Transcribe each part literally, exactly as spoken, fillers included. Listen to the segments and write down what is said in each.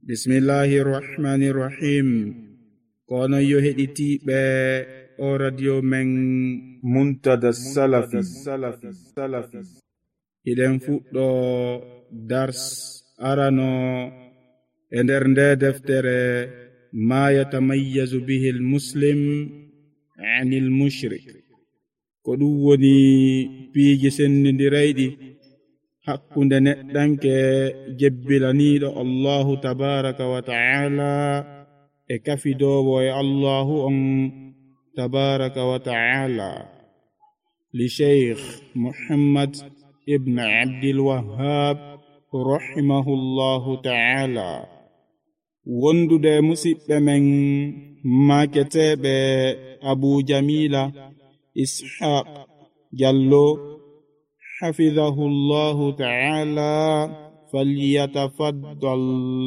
Bismillahir Rahmanir Rahim. Kono yo heɗitiɓe o radio men Muntada Salafi Salafi iɗen fuɗɗo dars arano e nder nde deftere ma yatamayyazu bihi almuslim ani almushrik. Ko ɗum woni piiji sennidirayɗi hakkunde neɗɗanke jebbilaniɗo Allahu tabaraka wa ta'ala e kafidowo e Allahu on tabaraka wa ta'ala. Li Sheikh Muhammad ibn Abdul Wahhab rahimahullahu ta'ala. Wondude musidɓe men maketeɓe Abu Jamila Ishaq Jallo حفظه الله تعالى فليتفضل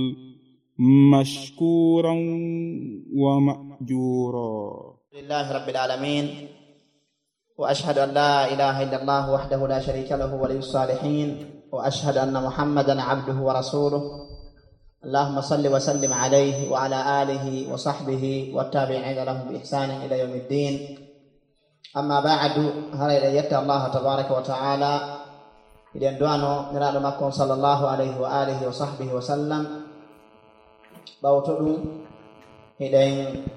مشكورا ومأجورا. لله رب العالمين، وأشهد أن لا إله إلا الله وحده لا شريك له ولي الصالحين، وأشهد أن محمدا عبده ورسوله. اللهم صل وسلم عليه وعلى آله وصحبه والتابعين لهم بإحسان إلى يوم الدين. أما بعد، هرا إليك الله تبارك وتعالى إذن دوانو نراد مكون صلى الله عليه وآله وصحبه وسلم باوتدو إذن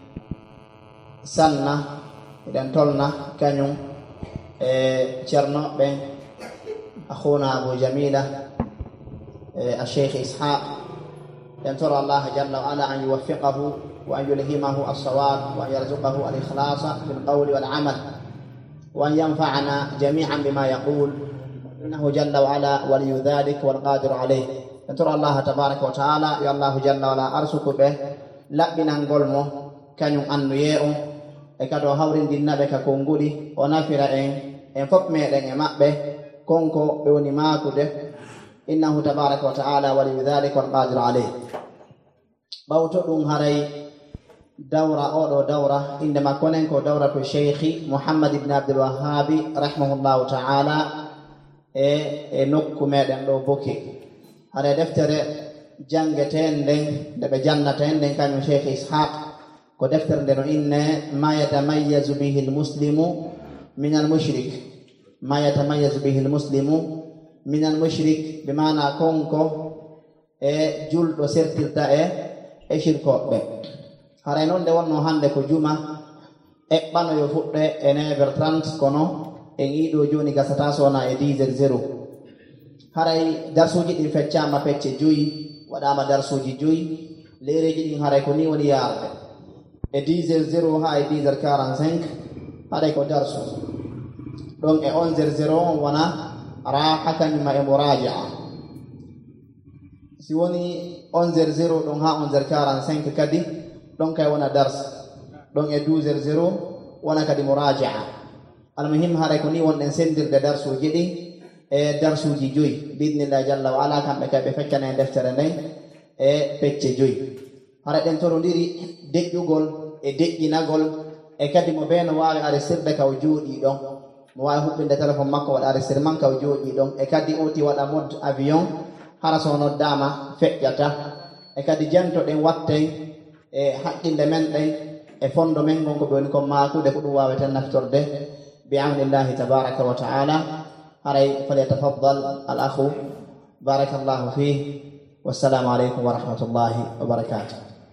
سنة إذن تولنا كانيو شرنو بين أخونا أبو جميلة الشيخ إسحاق، ينتظر الله جل وعلا أن يوفقه وأن يلهمه الصواب وأن يرزقه الإخلاص في القول والعمل، وأن ينفعنا جميعا بما يقول، إنه جل وعلا ولي ذلك والقادر عليه. ينتظر الله تبارك وتعالى يا الله جل وعلا أرسك به لبنا نقولمه كان أنو يأو ekado hawrin dinnabe ka kongudi o nafira en en fop meɗen e maɓɓe konko ɓe woni makude. innahu tabaraka wa ta'ala waliyu dhalika wal qadiru alayh. ɓawto ɗum haray dawra oɗo dawra inde makko nen ko dawratu cheikhi Muhammad ibn Abdul Wahhabi rahimahullahu ta'ala e e nokku meɗen ɗo boki. haray deftere jangeten nden nde ɓe jannaten nden kañum Cheikh Ishaq ko deftere nde no inne ma yatamayyazu bihi almuslimu min almushrik. ma yatamayyazu bihi almuslimu min almushrik bi mana konko e julɗo sertirta e e shirkoɓe. haray noon nde wonno hande ko juma eɓɓano yo fuɗɗe e neuf heures trente kono en yiɗo joni gasata sona e dix heures zéro. haray darsuji ɗin feccama pecce joyi, waɗama darsuji joyi. lereji ɗin haray ko ni woni yarɓe e dix heures zéro ha e dix heures quarante-cinq haɗay ko darsu ɗon e onze heures zéro on wona raha kañuma e mourajaa. si woni onze heures zéro ɗon ha onze heures quarante-cinq kadi ɗon kay wona dars. ɗon e douze heures zéro wona kadi mourajaa. almuhim haɗay ko ni wonɗen sendirde darsuji ɗin e darsuji joyi bidnillah jalla wa ala. kamɓe kay ɓe feccana e deftere nden e pecce joyi. haɗa ɗen torodiri deƴƴugol e deƴƴinagol e kadi mo ɓe no wawi aresirde kaw jooɗi ɗon, mo wawi huɓɓinde téléphone makko waɗa aresir man kaw jooɗi ɗon, e kadi oti waɗa mode avion hara so noddama feƴƴata, e kadi janto ɗen watten e haqqille men ɗen e fondo men gonko ɓe woni kon makude ko ɗum waweten naftorde bi amnillahi tabaraka wa ta'ala. haray falyatafaddal al akhu barakallahu fih. wassalamu aleykum wa rahmatullahi wa barakatuh.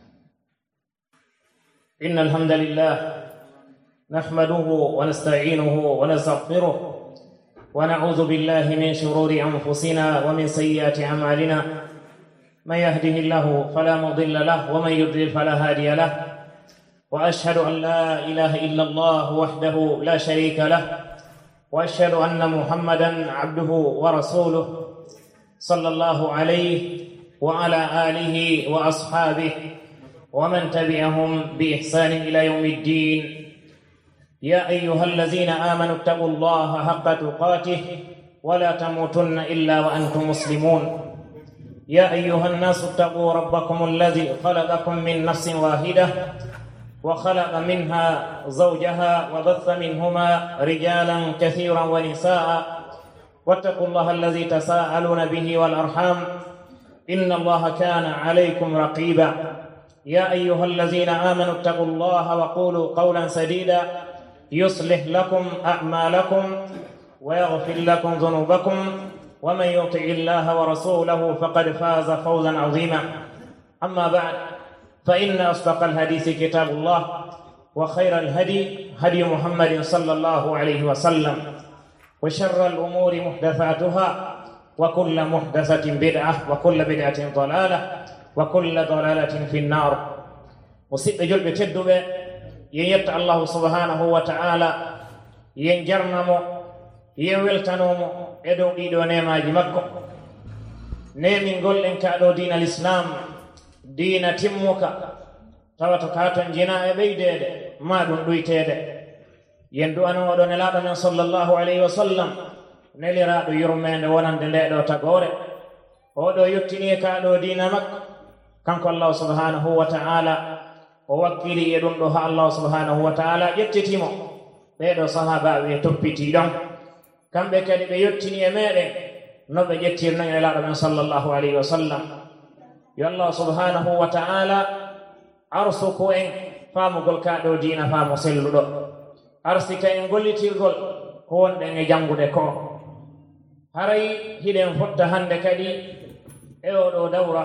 إن الحمد لله نحمده ونستعينه ونستغفره ونعوذ بالله من شرور أنفسنا ومن سيئات أعمالنا. من يهده الله فلا مضل له ومن يضلل فلا هادي له. وأشهد أن لا إله إلا الله وحده لا شريك له، وأشهد أن محمدا عبده ورسوله صلى الله عليه وعلى آله وأصحابه ومن تبعهم بإحسان إلى يوم الدين. يا أيها الذين آمنوا اتقوا الله حق تقاته ولا تموتن إلا وأنتم مسلمون. يا أيها الناس اتقوا ربكم الذي خلقكم من نفس واحدة وخلق منها زوجها وبث منهما رجالا كثيرا ونساء، واتقوا الله الذي تساءلون به والأرحام إن الله كان عليكم رقيبا يا أيها الذين آمنوا اتقوا الله وقولوا قولا سديدا يصلح لكم أعمالكم ويغفر لكم ذنوبكم ومن يطع الله ورسوله فقد فاز فوزا عظيما. أما بعد، فإن أصدق الحديث كتاب الله، وخير الهدي هدي محمد صلى الله عليه وسلم، وشر الأمور محدثاتها، وكل محدثة بدعة، وكل بدعة ضلالة، وكل ضلالة في النار. وسيب جلب تدب ييت الله سبحانه وتعالى ينجرنمو يويلتنومو edo ɗiɗo nemaji makko. Nemingol en kaɗo dina l'islam, dina timmuka, tawato katon jina e ɓeydede ma ɗum ɗuytede. Yendu anu oɗo nelaɗo men sallallahu alayhi wa sallam, neliraɗo yurmede wonande ndeɗo tagore. Oɗo yettini e kaɗo dina makko, kanko Allah subhanahu wa ta'ala o wakkili e ɗum ɗo ha Allah subhanahu wa ta'ala ƴettitimo. Ɓeɗo sahaba ɓe toppiti ɗon, kamɓe kadi ɓe yettini e meɗen no ɓe ƴettirno e nelaɗo men sallallahu alayhi wa sallam. Yo Allah subhanahu wa ta'ala arsuku en faamugol kaɗo dina faamu selluɗo, arsika en gollitirgol ko wonɗen e jangude ko. Haray hiɗen fotta hande kadi e oɗo dawra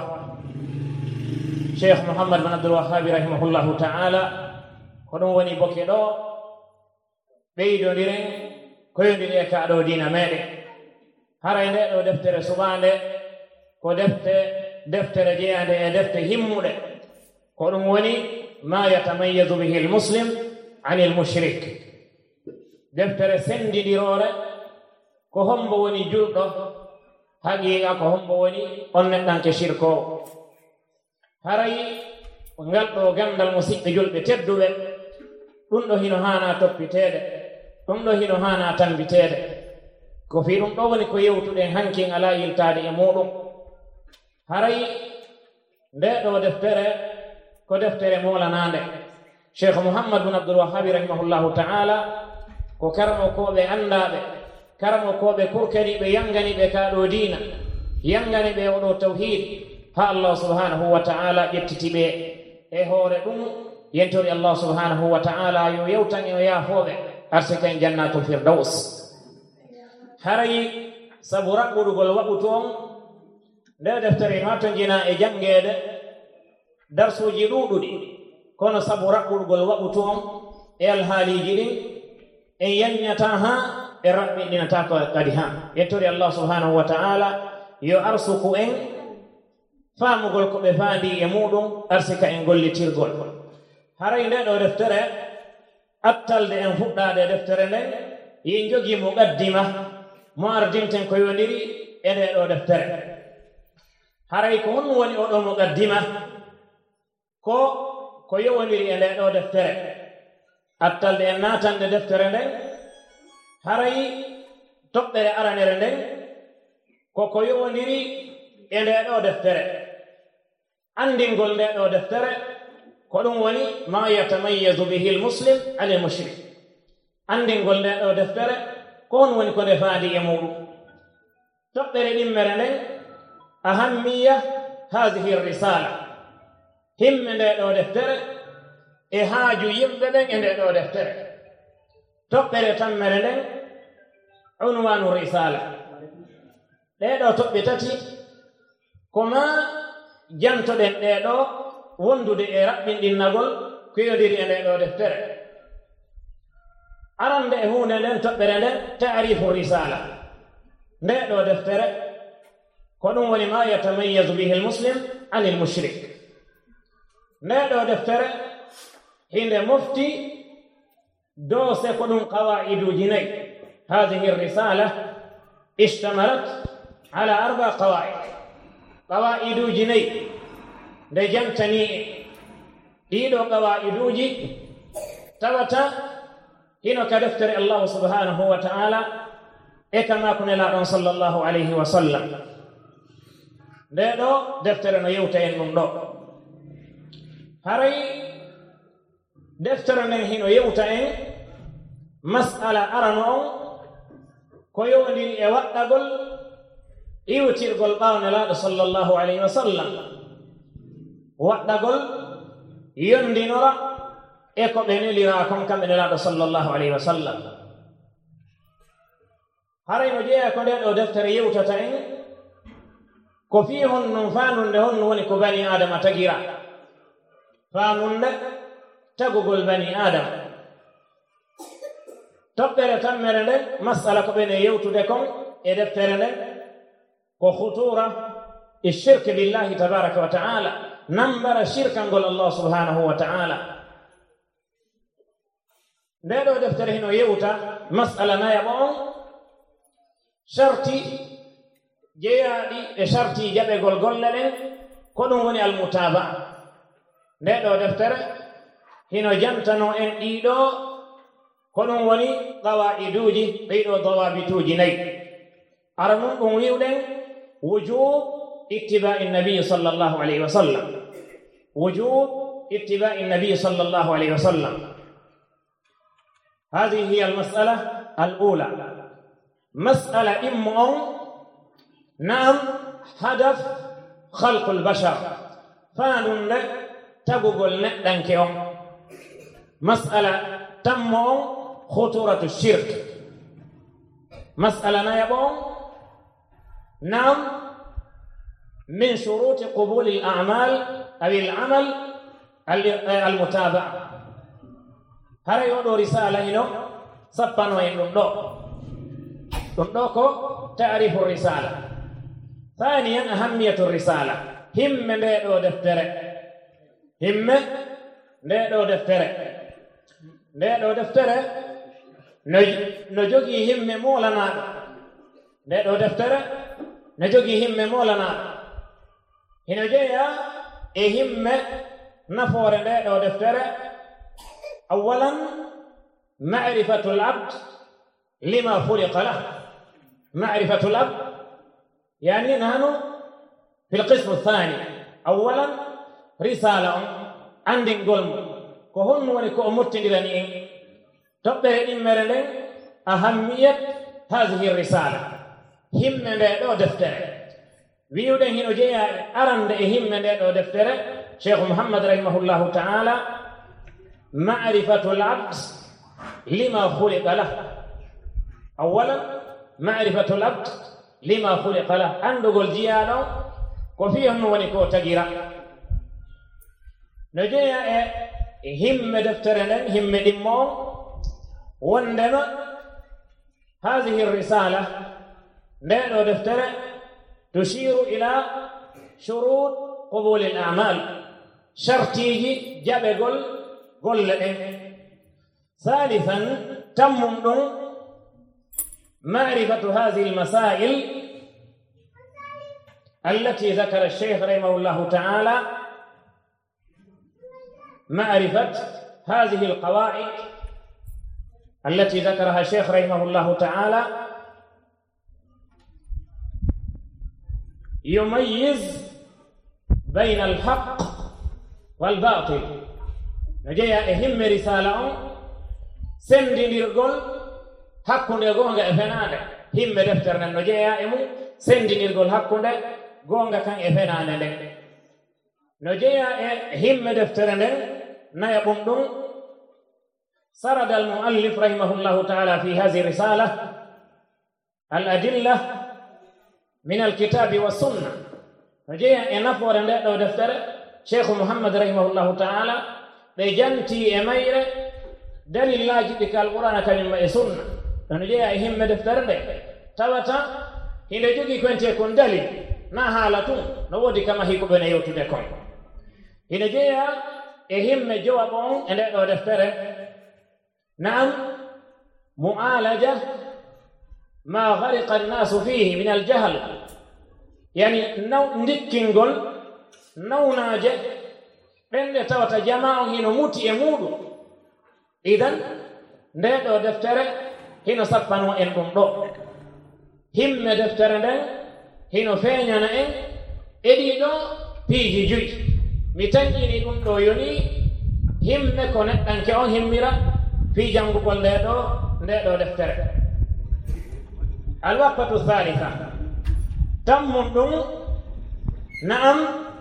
Cheikh Muhammad bin Abdul Wahhab rahimahullahu ta'ala, ko ɗum woni boke ɗo ɓeydodiren koyodiri e kaɗo dina meɗen. Haray nde ɗo deftere subande ko defte deftere jeyande e defte himmuɗe, ko ɗum woni ma yatamayyazu bihi almuslim ani almushrik. Deftere sendidirore ko hombo woni julɗo haqiqa, ko hombo woni on neɗɗanke shirkowo. Haray ngal ɗo gandal musidɓe julɓe tedduɓe, ɗum ɗo hino hana toppitede, ɗum ɗo hino hana tambitede. Ko fi ɗum ɗo woni ko yewtuɗen hankin ala yiltade e muɗum. Haray nde ɗo deftere ko deftere molanande Cheikh Muhammad bin Abdul Wahhab rahimahullahu ta'ala, ko karamo koɓe andaɓe, karamo koɓe kurkaniɓe, yanganiɓe kaɗo dina, yanganiɓe oɗo tawhid, ha Allah subhanahu wa ta'ala ƴettitiɓe e hoore ɗum. Yentori Allah subhanahu wa ta'ala yo yewtan e o yaafoɓe arsika en jannatul firdaus. Haray sabu raɓɓuɗugol waɓu toon nde deftere ha to jina e jangede darsuji ɗuɗuɗi, kono sabu raɓɓuɗugol waɓu toon e alhaaliji ɗin en yanyata ha e raɓɓiɗinata kadi ha. Yentori Allah subhanahu wa ta'ala yo arsuku en faamugol ko ɓe faandi e muɗum, arsika en gollitirgol. Haray nde ɗo deftere attalde en fuɗɗade deftere nden yin jogi muqaddima mo ardinten ko yondiri e nde ɗo deftere. Haray ko honno woni oɗo muqaddima, ko ko yowondiri e nde ɗo deftere. Attalde en natande deftere nden, haray toɓɓere aranere nden ko ko yowondiri e nde ɗo deftere. Andingol nde ɗo deftere ko ɗum woni ma yatamayyazu bihi almuslim ala almushrik. Andingol nde ɗo deftere ko on woni ko nde faandi e muɗum. Toɓɓere ɗimmere nden ahammiya hadihi risala, himme nde ɗo deftere e haaju yimɓe ɓen e nde ɗo deftere. Toɓɓere tammere nden unwanu risala. Ɗeɗo toɓɓe tati ko ma jantoɗen ɗeɗo wondude e raɓɓinɗinnagol kuyodiri e nde ɗo deftere. Arande e hunde nden toɓɓere nden ta'rifu risala. Nde ɗo deftere ko ɗum woni ma yatamayyazu bihi almuslim ani almushrik. Nde ɗo deftere hinde mofti doose ko ɗum qawaiduji nayi. Hadihi risala ishtamalat ala arba qawaid. Qawaiduji nayi nde jantani ɗiɗo qawaiduji tawata hino ka deftere Allah subhanahu wa ta'ala e kama kunelaɗon sallallahu alayhi wa sallam. Nde ɗo deftere no yewta en ɗum ɗo. Haray deftere nden hino yewta en mas'ala arano on ko yowndiri e waɗɗagol iwtirgol ɓaawnelaaɗo sallallahu alayhi wa sallam waɗɗagol yondinora e ko ɓe nelira kon kamɓe nelaaɗo sallallahu alayhi wa sallam. haray no jeeya ko nde ɗo deftere yewtata en ko fii honnun faanunde honnu woni ko bani adama tagira, faanunde tagugol bani adama. toɓɓere tammere nde masala ko ɓene yewtude kon e deftere nde ko khutura e shirke billahi tabaraka wa ta'ala, nambara shirkangol allah subhanahu wa ta'ala. nde ɗo deftere hino yewta masala nayaɓo on sharti jeeyaaɗi e sharti jaɓegol golle ɗen ko ɗum woni almutaba. nde ɗo deftere hino jantano en ɗiɗo ko ɗum woni qawaiduji, ɗiɗo dawabituji nayi. ara nun ɗum wiwɗen wujub ittiba'i nabiyi sallallahu alayhi wa sallam, wujub ittiba'i nabiyi sallallahu alayhi wa sallam. هذه هي المسألة الأولى. مسألة إم نعم هدف خلق البشر فان تقول ندنكهم. مسألة تم خطورة الشرك. مسألة نيبون نعم من شروط قبول الأعمال أو العمل المتابعة. هذا يقول رسالة هنا سبحانه ويقول تندوكو تعريف الرسالة. ثانيا أهمية الرسالة. هم ندو دفتر هم ندو دفتر ندو دفتر نجوغي هم مولانا ندو دفتر نجوغي هم مولانا هنا جاء هم نفور ندو دفتر. أولا معرفة العبد لما خلق له. معرفة العبد يعني نحن في القسم الثاني. أولا رسالة عند قلم كهن ونكو أمرتني تبدأ إمرلين أهمية هذه الرسالة. هم من دو دفتر ويوده هنا جاء أرند هم من دو دفتر شيخ محمد رحمه الله تعالى معرفة العبد لما خلق له. أولا معرفة العبد لما خلق له. عنده الجيانو وفيهم ونكو تجيرا نجيا هم دفترنا هم دمون وندما هذه الرسالة نحن دفتر تشير إلى شروط قبول الأعمال. شرطيجي جاب قل قل ثالثا تم معرفة هذه المسائل التي ذكر الشيخ رحمه الله تعالى. معرفة هذه القواعد التي ذكرها الشيخ رحمه الله تعالى يميز بين الحق والباطل. نجي أهم رسالة سندي نرجل حق نجونga efenade himme defterna no jeeya e mum sendinirgol hakkunde gonga kan e fenande nden no jeeya e himme deftere nden naya ɓum ɗum sarada almuallif rahimahullahu taala fi hadihi risala الأدلة من الكتاب والسنة. فجاء نفور ندو دفتر شيخ محمد رحمه الله تعالى بجنتي أمير دليل الله جدك القرآن كلمة السنة. فجاء هم دفتر ندو تبتا هنا جوكي كنت يكون دليل ما حالتون نودي كما هي كبنا يوتو دكون. هنا جاء هم جوابون ندو دفتر نعم معالجة ما غرق الناس فيه من الجهل. يعني نو ندكينغول نو ناجه بين توتا جماعه هنا موتي يمودو. إذن ندو دفتر هنا سبانو ان دو هم دفتر ندن هنا فينيانا ان ادي دو بيجي جوي ميتانجيني دون دو يوني هم كونت دانكي اون هميرا في جانغو كول ندو ندو دفتر. الوقفة الثالثة tammum ɗum na'am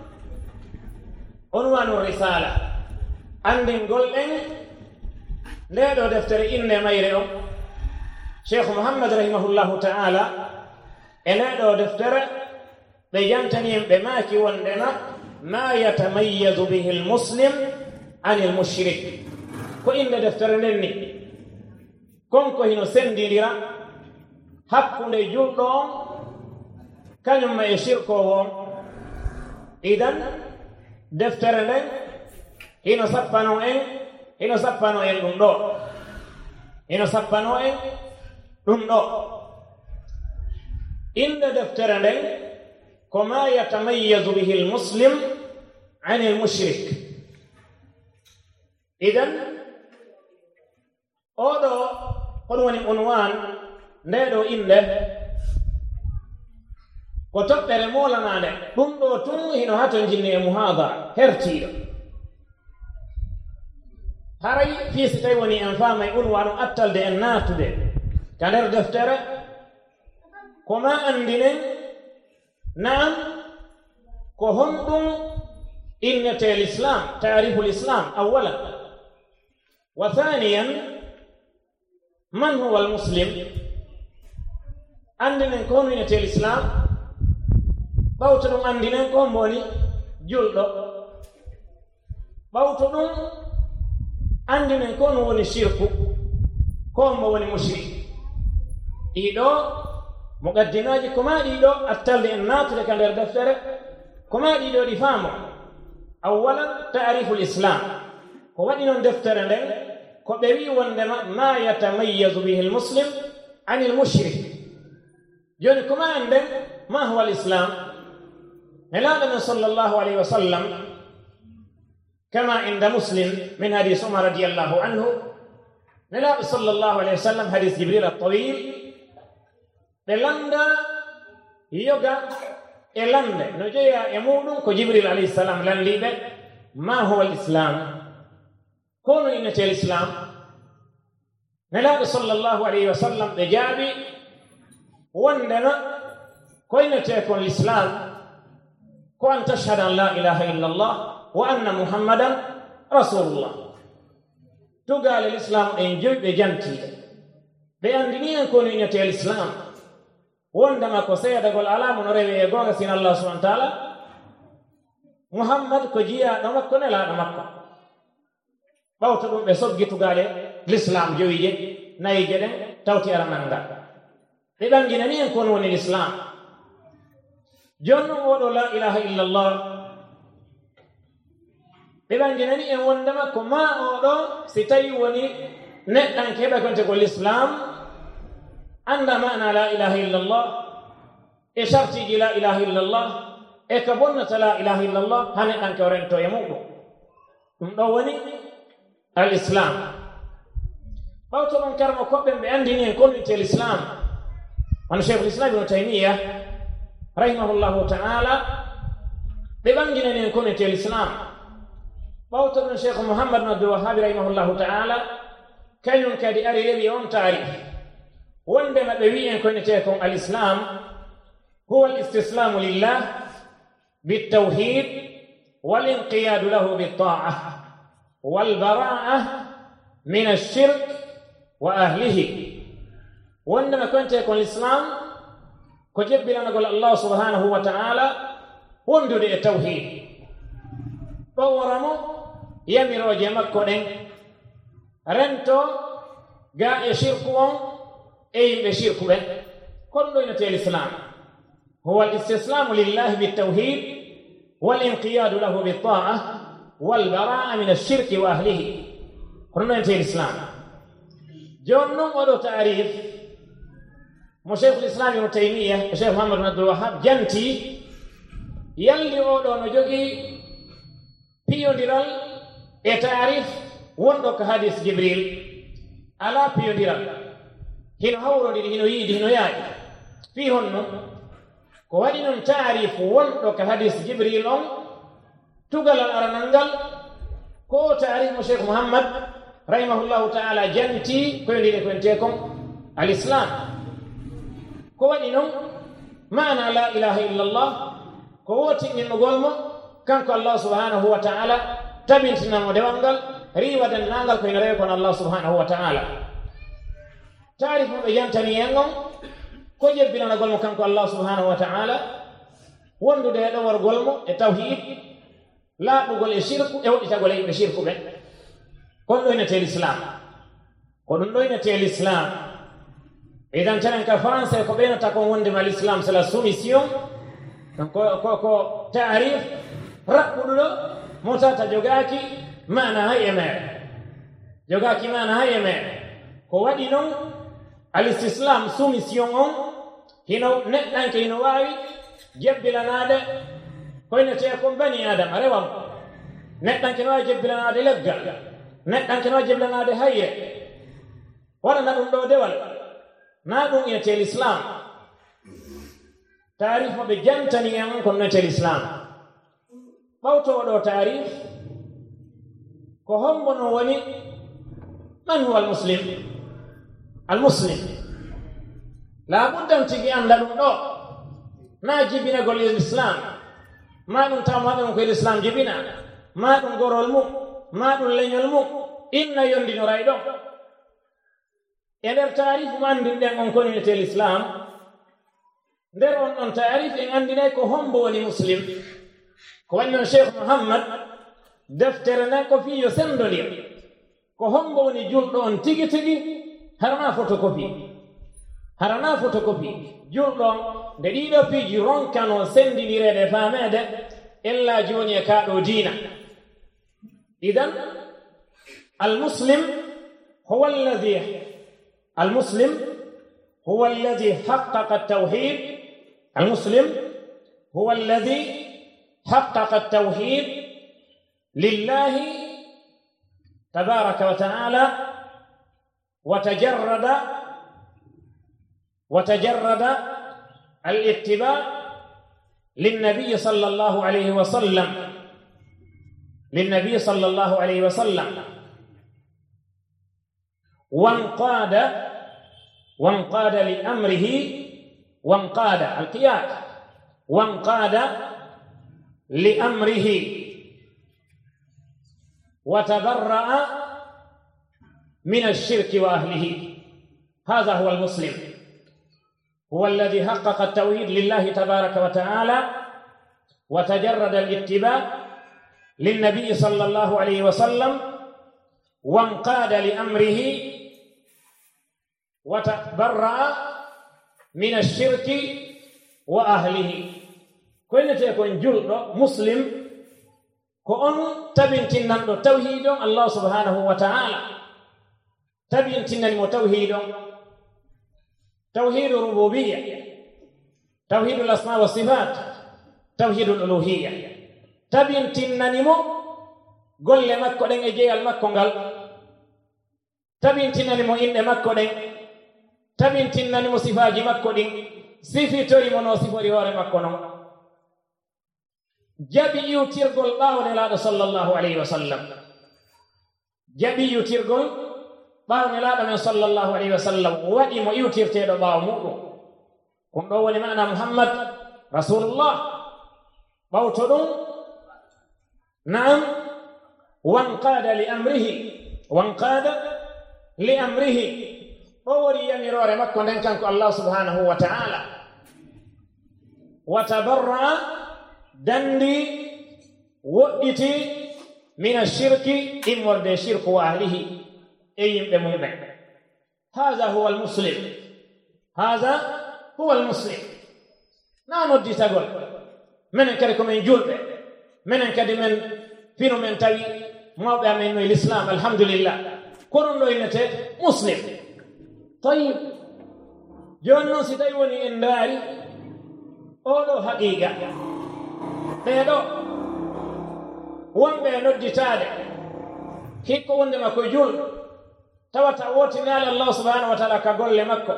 unwanu risala andingol en nde ɗo deftere inde mayre o cheikh mouhammad rahimahullahu ta'ala e nde ɗo deftere ɓe jantaniyem ɓe maaki wondema ma yatamayyazu bihi almuslim ani almushrik ko inde deftere nden ni konko hino sendidira hakkunde julɗo on kañum ma e shirkowo on idan deftere nden hino sappano en hino sappano en ɗum ɗo hino sappano en ɗum ɗo inde deftere nden ko ma yatamayyazu bihi almuslim ani almushrik idan oɗo hoɗum woni unwan nde ɗo inde ko toɓɓere molanande ɗum ɗo tun hino hato jinni e muhadara hertiɗo haray fiisi tawi woni en faama e unwanu attalde en naatude ka nder deftere ko ma andinen naam ko honɗum innete l'islam taarifu l'islam awalan wa thaniyan man huwa almuslim andinen ko honɗum innete l'islam ɓawto ɗum andinen ko mboni julɗo ɓawto ɗum andinen ko no woni shirku ko mo woni mushrik ɗiɗo muqaddimaji ko ma ɗiɗo attalde en naatude ka nder deftere ko ma ɗiɗo ɗi faamo awalan taarifu l'islam ko waɗi noon deftere nden ko ɓe wi wondema ma yatamayyazu bihi almuslim ani almushrik joni ko ma anden ma huwa l'islam nelaɗo men sallllahu alayhi wa sallam كما عند مسلم من حديث عمر رضي الله عنه نلا صلى الله عليه وسلم حديث جبريل الطويل بلندا يوغا إلندا نجيا يمودون كو جبريل عليه السلام لنليبه ما هو الإسلام كون إنة الإسلام نلا صلى الله عليه وسلم بجابي وندنا كو إنة يكون الإسلام كو أن تشهد أن لا إله إلا الله وأن محمدا رسول الله تقال الإسلام إن جب بجنتي بأندني يكون إنتي الإسلام وعندما كسيا تقول علام نريد يقول سين الله سبحانه وتعالى محمد كجيا نمكن لا نمكن باوتو بسوب جتو قال الإسلام جويجي نايجي توتي على مندا بأندني يكون الإسلام جنو لا إله إلا الله ɓeɓanginani en wondema ko ma oɗo si tawi woni neɗɗan keɓa konte ko l'islam anda mana la ilaha illallah e sartiji la ilaha illallah e ka bonnata la ilaha illallah ha neɗɗan ke o rento e muɗum ɗum ɗo woni al islam ɓawto ɗon karmo koɓɓen ɓe andini en konɗinte l'islam hono cheikh l'islam ibnu taymiya rahimahullahu taala ɓe ɓanginani en konɗinte l'islam ɓawto ɗum cheikh mouhammad no abdoulwahabi rahimahullahu taala kañum kadi ari rewi on taarif wondema ɓe wi en konete kon al islam huwa al istislamu lillah بالتوحيد والانقياد له بالطاعة والبراءة من الشرك وأهله وإنما كنت يكون الإسلام كجب لنا نقول الله سبحانه وتعالى وندد التوحيد فورمو يميرو جمكو دين رنتو غا يشركو اي بشركو بن كل نتي الإسلام هو الاستسلام لله بالتوحيد والانقياد له بالطاعة والبراءة من الشرك وأهله كل نتي الإسلام جون نمو تعريف مشيخ الإسلام ابن تيمية الشيخ محمد بن عبد الوهاب جنتي يلي أولو نجوكي بيو ديرال تعريف وندوك حديث جبريل على بيو ديرال هنا هورو دي هنا يدي هنا ياي في هنو كوادي نم تعريف وندوك حديث جبريل تقال الأرنانجل كو تعريف الشيخ محمد رحمه الله تعالى جنتي كوين دي كوين تيكم الإسلام كوادي نم mana la ilaha illallah ko woti innugol mo kanko Allah subhanahu wa ta'ala tabintinamo dewal ngal riwaden nangal ko ina rewi kono Allah subhanahu wa ta'ala taarif mo ɓe yantani en on ko jebbilanagol mo kanko Allah subhanahu wa ta'ala wondude e ɗoworgol mo e tawhid laaɓugol e shirku e woɗitagol e yimɓe shirku ɓe kon ɗo inete l'islam ko ɗum ɗo inete l'islam idan tanen ka français ko ɓeynata kon wondema l'islam c'est la soumission ko ko ko taarif raɓɓuɗuɗo mo tata jogaaki mana hay e meɗe jogaaki mana hay e meɗe ko waɗi noon alistislam soumission on hino neɗɗanke hino waawi jebbilanaade koynete kon bani adama rewam neɗɗanke no waawi jebbilanaade leggal neɗɗanke no waawi jebbilanaade hayre waɗana ɗum ɗo dewal naa ɗum inete l'islam taarif mo ɓe jantani en ko nete l'islam ɓawtowo ɗo taarif ko hombo no woni man huwa almuslim almuslim laabuddan tigi annda ɗum ɗo naa jibinagol l'islam ma ɗum tawmaɓe mo koye l'islam jibina ma ɗum gorol mum ma ɗum leñol mum inna yondinoray ɗon e nder taarif mo anndinɗen on koninete l'islam nder on ɗon taarif en anndinay ko hombo woni muslim ko waɗi noon cheikh mouhammad deftere nden ko fiyo sendolir ko hombo woni julɗo on tigi tigi harana photocopie harana photocopie julɗo on nde ɗiɗo piiji ronkano sendinirede faamede ella joni e kaaɗo diina idan almuslim huwa alladi المسلم هو الذي حقق التوحيد المسلم هو الذي حقق التوحيد لله تبارك وتعالى وتجرد وتجرد الاتباع للنبي صلى الله عليه وسلم للنبي صلى الله عليه وسلم وانقاد وانقاد لأمره وانقاد القياد وانقاد لأمره وتبرأ من الشرك وأهله هذا هو المسلم هو الذي حقق التوحيد لله تبارك وتعالى وتجرد الاتباع للنبي صلى الله عليه وسلم وانقاد لأمره وتبرأ من الشرك وأهله كون تكون جلد مسلم كون تبنتنا التوحيد الله سبحانه وتعالى تبنتنا المتوحيد توحيد الربوبية توحيد الأسماء والصفات توحيد الألوهية تبنتنا نمو قل مكو دين اجي المكو نغال تبنتنا نمو إن مكو دين تبنتنا نمو صفاجي مكو دين صفي توري منو صفوري واري مكو نو جابي يوتيرغول باو نلاد صلى الله عليه وسلم جابي يوتيرغول باو نلاد من صلى الله عليه وسلم ودي مو يوتيرتيدو باو مودو كون دو ولي معنا محمد رسول الله باو تودون نعم وانقاد لأمره وانقاد لأمره ووري يميرور مكو ننكنك الله سبحانه وتعالى وتبرأ دندي وئتي من الشرك إن ورد الشرك وأهله أي بمؤمن هذا هو المسلم هذا هو المسلم نعم ودي تقول من انكركم من جلب من انكد من فينو من تاوي ما بأمين الإسلام الحمد لله كورن لو إنته مسلم طيب جون سيتايوني إنداري أولو حقيقة بيدو وان بينو جتاد كيكو وند مكو جول توتا ووتي نال الله سبحانه وتعالى كقول لمكو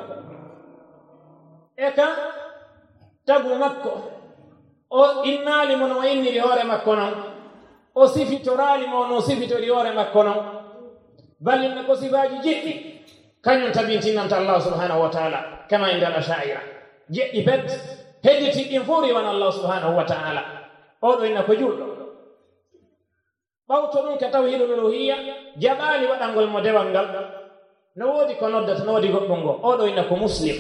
إيكا تبو مكو أو إنا لمن وإني لهور مكو نم o sifitorali mo no sifitori ore makko non ballinna ko sifaji jeɗɗi kañum tabintinanta Allah subhanahu wa ta'ala kama inda al-asha'ira jeɗɗi pet hedditi ɗin fof riwan allah subhanahu wa ta'ala oɗo inna ko julɗo ɓawto ɗum ka tawhidul uluhiyya jaɓaali waɗangol mo dewal ngal no woodi ko noddata no woodi goɗɗum ngo oɗo inna ko muslim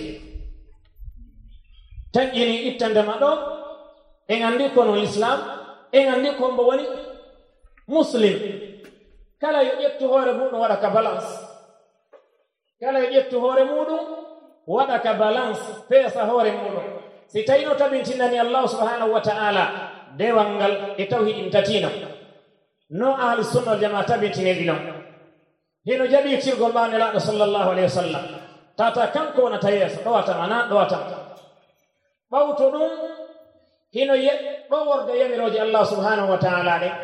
taƴƴini ittandema ɗo en anndi kono l'islam en anndi ko mbo woni muslim kala yo ƴettu hoore muɗum waɗa ka balance kala yo ƴettu hoore muɗum waɗa ka balance peesa hoore muɗum si tawi no tabintinani allahu subhanahu wa ta'ala dewal ngal e tawhidin tatino no ahlu sunna wal jamaa tabintini ɗinon hino jaɓi tirgol ɓawnelaaɗo sallllahu alayhi wa sallam tata kanko wonata yeeso ɗowatama na ɗowatama ɓawto ɗum hino ye ɗo worde yamirooji allah subhanahu wa ta'ala ɗe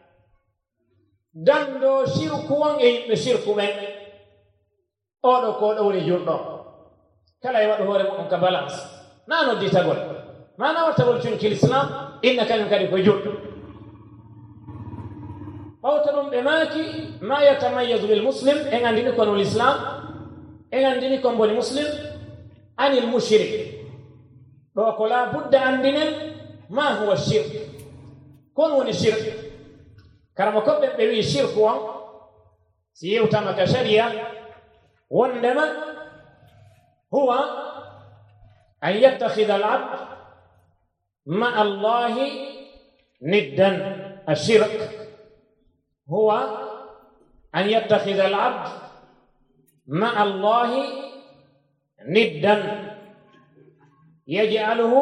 dando shirku won e yimɓe shirku ɓen oɗo ko ɗo woni julɗo kala e waɗa hoore muɗum ka balance na nodditagol mana wattagol cunkil islam inna kañum kadi ko julɗo ɓawta ɗum ɓe maaki ma yatamayyazu bil muslim en anndini kono l'islam en anndini kon boni muslim anil mushrik ɗo ko la budda anndinen ma huwa shirk kon woni shirk karama koɓɓen ɓe wi shirku on si yewtama ka sharia wondema huwa an yattakhida al abd ma allahi niddan ashirk هو أن يتخذ العبد مع الله ندا يجعله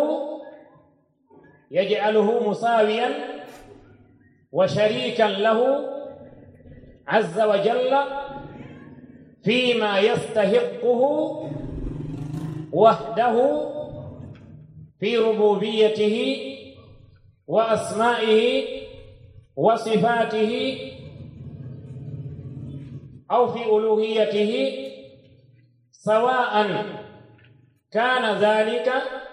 يجعله مساويا وشريكا له عز وجل فيما يستحقه وحده في ربوبيته وأسمائه وصفاته أو في ألوهيته سواء كان ذلك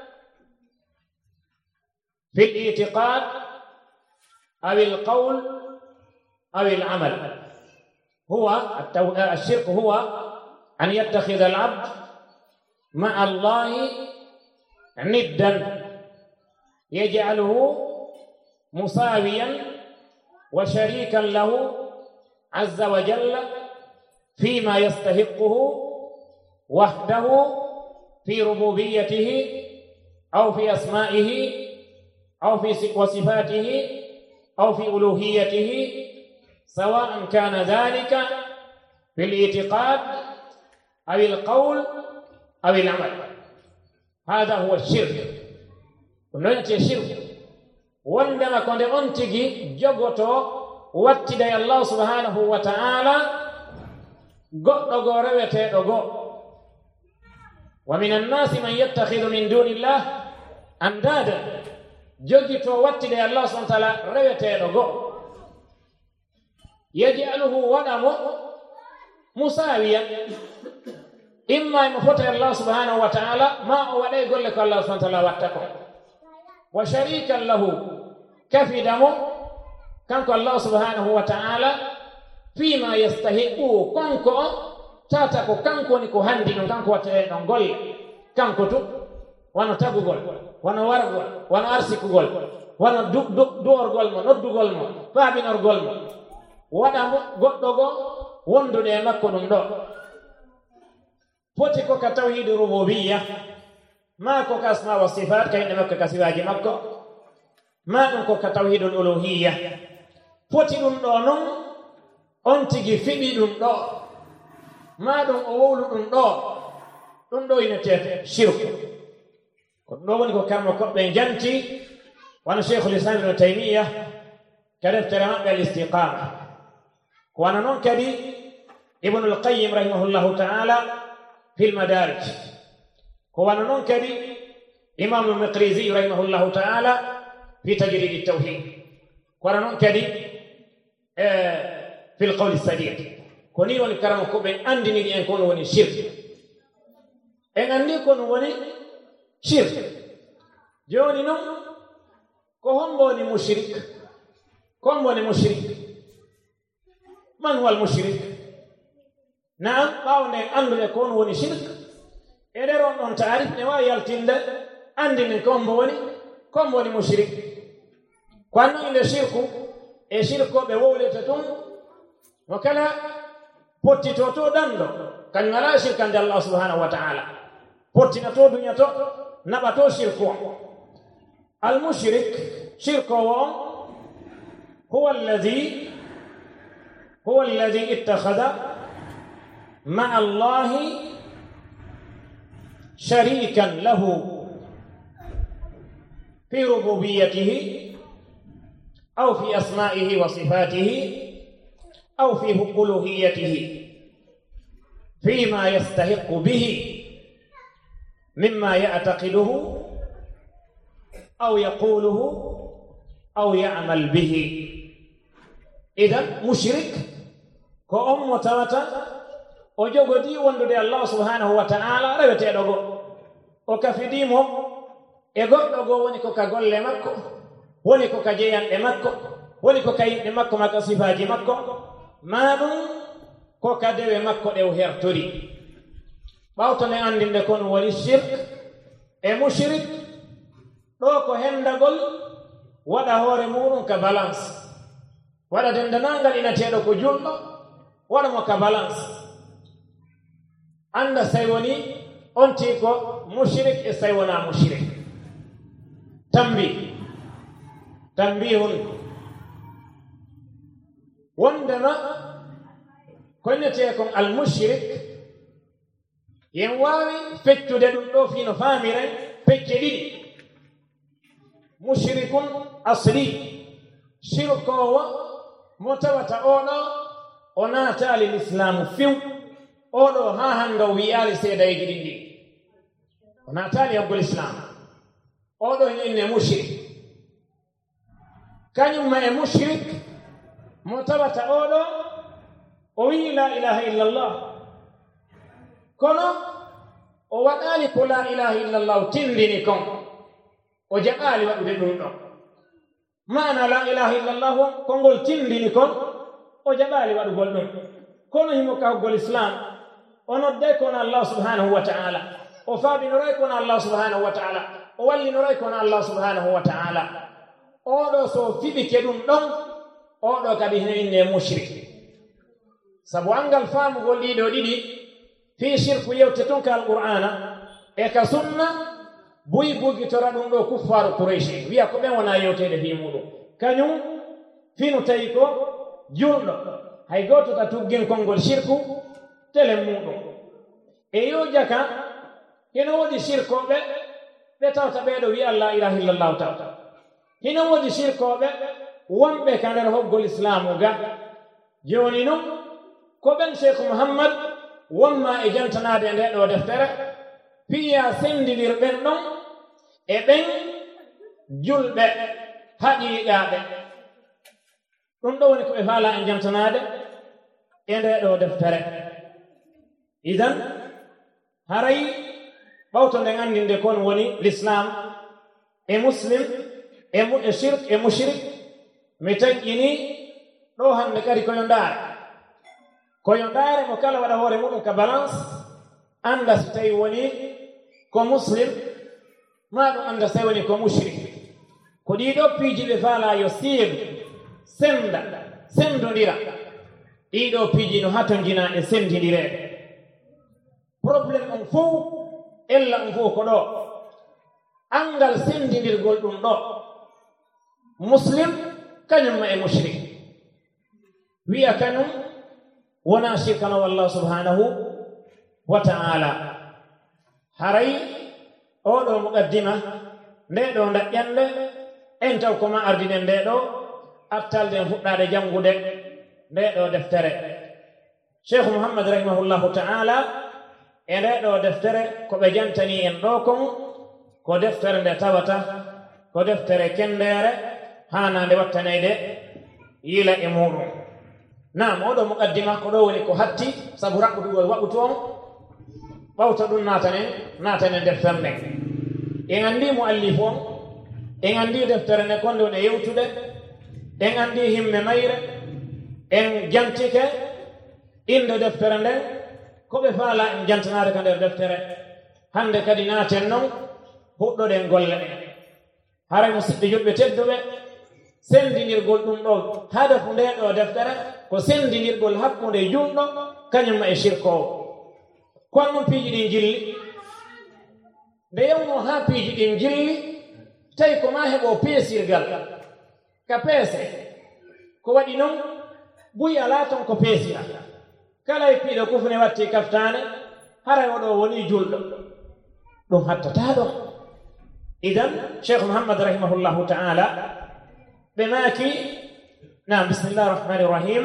في الاعتقاد أو القول أو العمل هو الشرك هو أن يتخذ العبد مع الله ندا يجعله مساويا وشريكا له عز وجل فيما يستحقه وحده في ربوبيته أو في أسمائه أو في وصفاته أو في ألوهيته سواء كان ذلك في الاعتقاد أو القول أو العمل هذا هو الشرك ونأتي الشرك wondema ko nde on tigi jogoto wattiday allah subhanahu wa ta'ala goɗɗo go reweteɗo go wa min annasi man yattakhidhu min duni llah andada jogito wattiday allah subhanahu wa ta'ala reweteɗo go yaj'aluhu waɗamo musawiyan imma emo fota allah subhanahu wa ta'ala ma o waɗay golle ko allah subhanahu wa ta'ala watta ko wa sharikan lahu kafidamo kanko allah subhanahu wa ta'ala fima yastahiqu konko tata ko kanko woni ko handi ɗum kanko wattee ɗon golle kanko tu wono tagugol wono wargol wono arsikugol wono duworgol mo noddugol mo faabinorgol mo waɗamo goɗɗo go wondude e makko ɗum ɗo foti ko ka tawhidu rububiyya ma ko ka asma wa sifat kayne makko ka siwaji makko ma ɗum ko ka tawhidul uluhiyya foti ɗum ɗo non on tigi fiɓi ɗum ɗo ma ɗum o wowlu ɗum ɗo ɗum ɗo inetete shirku ko ɗum ɗo woni ko kammo koɓɓe janti wano cheikhul islam ibnu taymiya ka deftere maɓɓe al istiqama ko wana noon kadi ibnul qayyim rahimahullahu taala fil madarij ko wana noon kadi imamu miqrisi rahimahullahu taala fi tajridi tawhid ko wana noon kadi e fil qawli sadid ko ni woni karama ko ɓe andiniɗi en kono woni shirk en andi kono woni shirk joni noon ko hombo woni mushrik ko hombo woni mushrik man huwa al mushrik naam ɓawde en andude ko on woni shirk e nder on ɗon taarif ne wawi yaltinde andini kombo woni kombo woni mushrik ko anno inde shirku e shirko ɓe wowlete tun no kala pottito to ɗanɗo kañum ala shirkande allah subhanahu wa ta'ala pottina to duña to naɓa to shirku o almushrik shirkowo on huwa alladi huwa alladi ittakhada maa allahi sharikan lahu fi rububiyatihi أو في أسمائه وصفاته أو في ألوهيته فيما يستحق به مما يعتقده أو يقوله أو يعمل به. إذن مشرك كأم متوتا وجودي وندد الله سبحانه وتعالى ربتي دوغو وكفديمو إغو دوغو ونكو كغول لمكو woni ko ka jeyanɗe makko woni ko ka yimɓe makko maka sifaji makko maɗum ko ka dewe makko ɗew hertori ɓawtone andinde kon woni shirk e mushrik ɗo ko hendagol waɗa hoore muɗum ka balance waɗa dendanangal inateɗo ko julɗo waɗa mo ka balance anda say woni onti ko mushrik e say wona mushrik tambi tambihun wondema koynete kon almushrik yen wawi feccude ɗum ɗo fino faamiren pecce ɗiɗi mushrikun asli shirkowo mo tawata oɗo o naatali l'islamu fiw oɗo ha hande o wiyali seedayeji ɗin ɗi o naatali yaggol islam oɗo inne mushrik kañum ma e mushrik mo tawata oɗo o wi la ilaha illallah kono o waɗali ko la ilaha illallah tindini kon o jaɓali waɗude ɗum ɗon mana la ilaha illallah o kongol tindini kon o jaɓali waɗugol ɗum kono himo kawgol islam o nodday kono allah subhanahu wa ta'ala o faabinoray kono allah subhanahu wa ta'ala o wallinoray kono allah subhanahu wa ta'ala oɗo so fiɓike ɗum ɗon oɗo kadi hene inne mushrik sabu angal faamugol ɗiɗo ɗiɗi fi shirku yewte ton ka alqur'ana e ka sunna buyi bugitora ɗum ɗo kuffaru qurayshi wiya ko ɓen wona yewtede fi muɗum kañum finu tawi ko julɗo hay goto ta tuggin konngol shirku tele muɗum e yo jaka heno woodi shirkoɓe ɓe tawta ɓeɗo wiya la ilaha illallah tawta hino woodi shirkoɓe wonɓe ka nder hoggol islamu ga joni noon ko ɓen cheikh mouhammad wonma e jantanade nde ɗo deftere piya sendidirɓen ɗon e ɓen julɓe haqiqaɓe ɗum ɗo woni ko ɓe faala e jantanade e nde ɗo deftere idan haray ɓawto nden andinde kon woni l'islam e muslim e shirk e mushrik mi taƴƴini ɗo hande kadi koyo ndaare koyo ndaare mo kala waɗa hoore muɗum ka balance anda so tawi woni ko muslim ma ɗum anda so tawi woni ko mushrik ko ɗiɗo piiji ɓe faala yo siiru senda sendodira ɗiɗo piiji no hato jina e sendidireɓe probléme on fof ella on fof ko ɗo angal sendidirgol ɗum ɗo muslim kañum ma e mushrik wiya kañum wona shirkanowo allah subhanahu wa ta'ala haray oɗo muqaddima nde ɗo daƴƴande en taw koma ardinen nde ɗo artalden fuɗɗade jangude nde ɗo deftere cheikh mouhammad rahimahullahu ta'ala e nde ɗo deftere ko ɓe jantani en ɗo kon ko deftere nde tawata ko deftere kendere hanande wattanede yila e muɗum nam oɗo muqaddima ko ɗo woni ko hatti sabu raɓɓuɗugol waɓɓutu on ɓawta ɗum natanen natanen deftere nde en andi mo allif on en andi deftere nde konde woni yewtude en andi himme mayre en jantike inde deftere nden ko ɓe faala en jantanade ka nder deftere hande kadi naten noon huɗɗoɗen golle ɗen haray musidɓe julɓe tedduɓe sendinirgol ɗum ɗo hadafu nde ɗo deftere ko sendinirgol hakkunde julɗo kañumma e shirkowo kono noon piiji ɗin jilli nde yewno ha piiji ɗin jilli tawi ko ma heɓo peesirgal ka peese ko waɗi noon buyi ala ton ko peesira kala e piiɗo kufne watti kaftane haray oɗo woni julɗo ɗum hattata ɗon idan cheikh mouhammad rahimahullahu taala ɓe maaki nam bismillahi rahmani rahim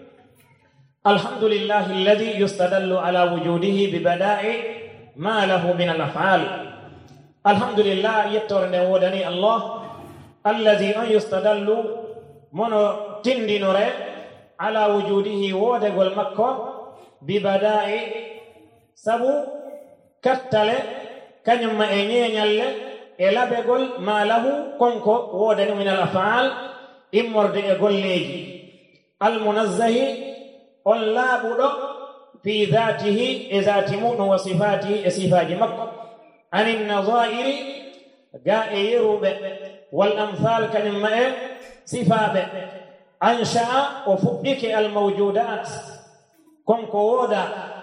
alhamdulillahi alladi yustadallu ala wujudihi bibada'i ma lahu min al af'al alhamdulillah yettore nden wodani allah alladi on yustadallu mono tindinore ala wujudihi wodegol makko bibada'i sabu kattale kañumma e ñeeñalle e labegol ma lahu konko wodani min al af'al immorde e golleji almunazzahi on laaɓuɗo fi dhatihi e zati muɗum wa sifatihi e sifaji makko anin nazairi ga e yeruɓe wal amthal kañumma e sifaɓe ansha'a o fuɗɗike al mawjudat konko wooda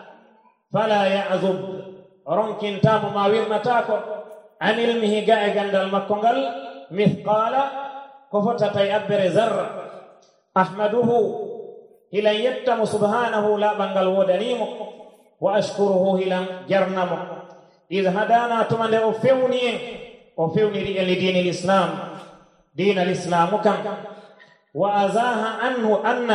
fala ya'zub ronkintamo ma wirnatako an ilmihi ga e gandal makko ngal mithqala ko fotata e abbere zarra ahmaduhu hilan yettamo subhanahu laɓal ngal wodanimo wa ashkuruhu hilan jarnamo id hadana tuma nde o fewni en o fewniri en li dini l'islam dina l'islamu kan wa azaha anhu anna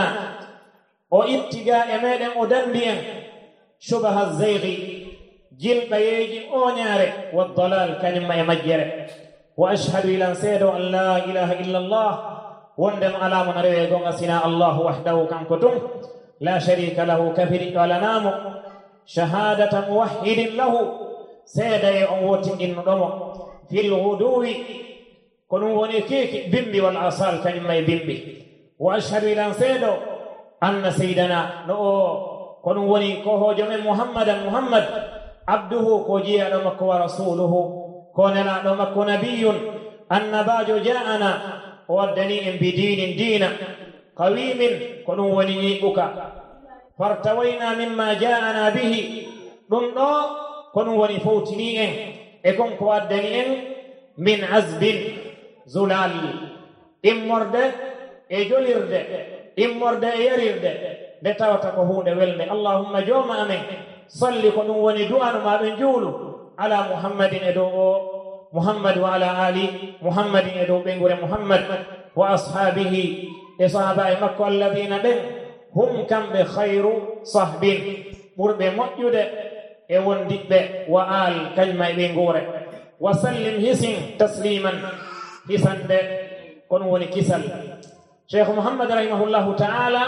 o ittiga e meɗen o dandi en shubaha zeygi jilɓayeji oñaare waddalal kañumma e majjere wa ashhadu ilan seedo an la ilaha illa allah wondema alamu na rewe gonga sina allahu wahdahu kanko tum la sharika lahu kafiriɗo alanamo shahadata muwahhidin lahu seeda e on wotinɗinnuɗomo fil huduwi ko ɗum woni kiiki bimbi wal asal kañumma e bimbi wa ashhadu ilan seedo anna seydana no o ko ɗum woni ko hojo men muhammadan muhammad abduhu ko jiyaɗo makko wa rasuluhu ko nelaɗo makko nabiyun annabajo ja'ana o waddani en bidinin dina qawimin ko ɗum woni ñiɓuka fartawayna mimma ja'ana bihi ɗum ɗo ko ɗum woni fowtini en e konko waddani en min azbin zulal immorde e jolirde immorde e yarirde nde tawata ko hunde welde allahumma jooma amen salli ko ɗum woni du'anu maɓe juulu ala muhammadin e dow o muhammad wa ala ali muhammadin e dow ɓengure muhammad wa ashabihi e sahaba e makko alladina ɓen hum kamɓe khayru sahbin ɓurɓe moƴƴude e wondiɓɓe wa al kañuma e ɓengure wa sallim hisin tasliman hisande ko ɗum woni kisal cheikh mouhammad rahimahullahu taala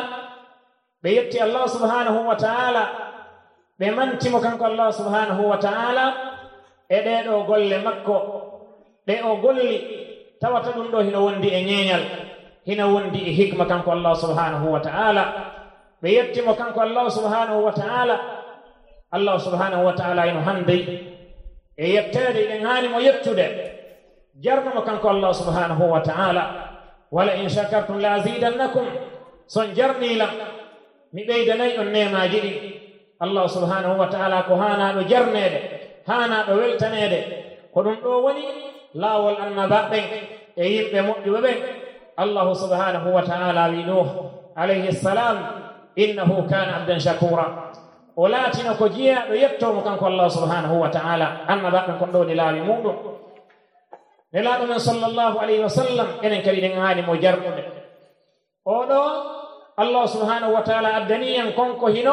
ɓe yetti allah subhanahu wa taala ɓe mantimo kanko allah subhanahu wa taala e ɗeɗo golle makko ɗe o golli tawata ɗum ɗo hino wondi e ñeeñal hino wondi e hikma kanko allah subhanahu wa taala ɓe yettimo kanko allah subhanahu wa taala allah subhanahu wa taala ino hande e yettede ɗen haanimo yettude jarnumo kanko allah subhanahu wa taala wala in shakartum la azidannakum son jarnilam mi ɓeydanayi on nemaji ɗi allah subhanahu wa taala ko haanaɗo jarnede haanaɗo weltanede ko ɗum ɗo woni laawol annabaɓɓen e yimɓe moƴƴuɓe ɓen allahu subhanahu wa taala wi nuh alayhi ssalam innahu kana abdan shakura o laatino ko jeyaɗo yettomo kanko allah subhanahu wa taala annabaɓɓen kon ɗo ni laawi muɗum nelaaɗo men sallllahu alayhi wa sallam enen kadi ɗen haanimo jarnude oɗo allah subhanahu wa taala addani en konko hino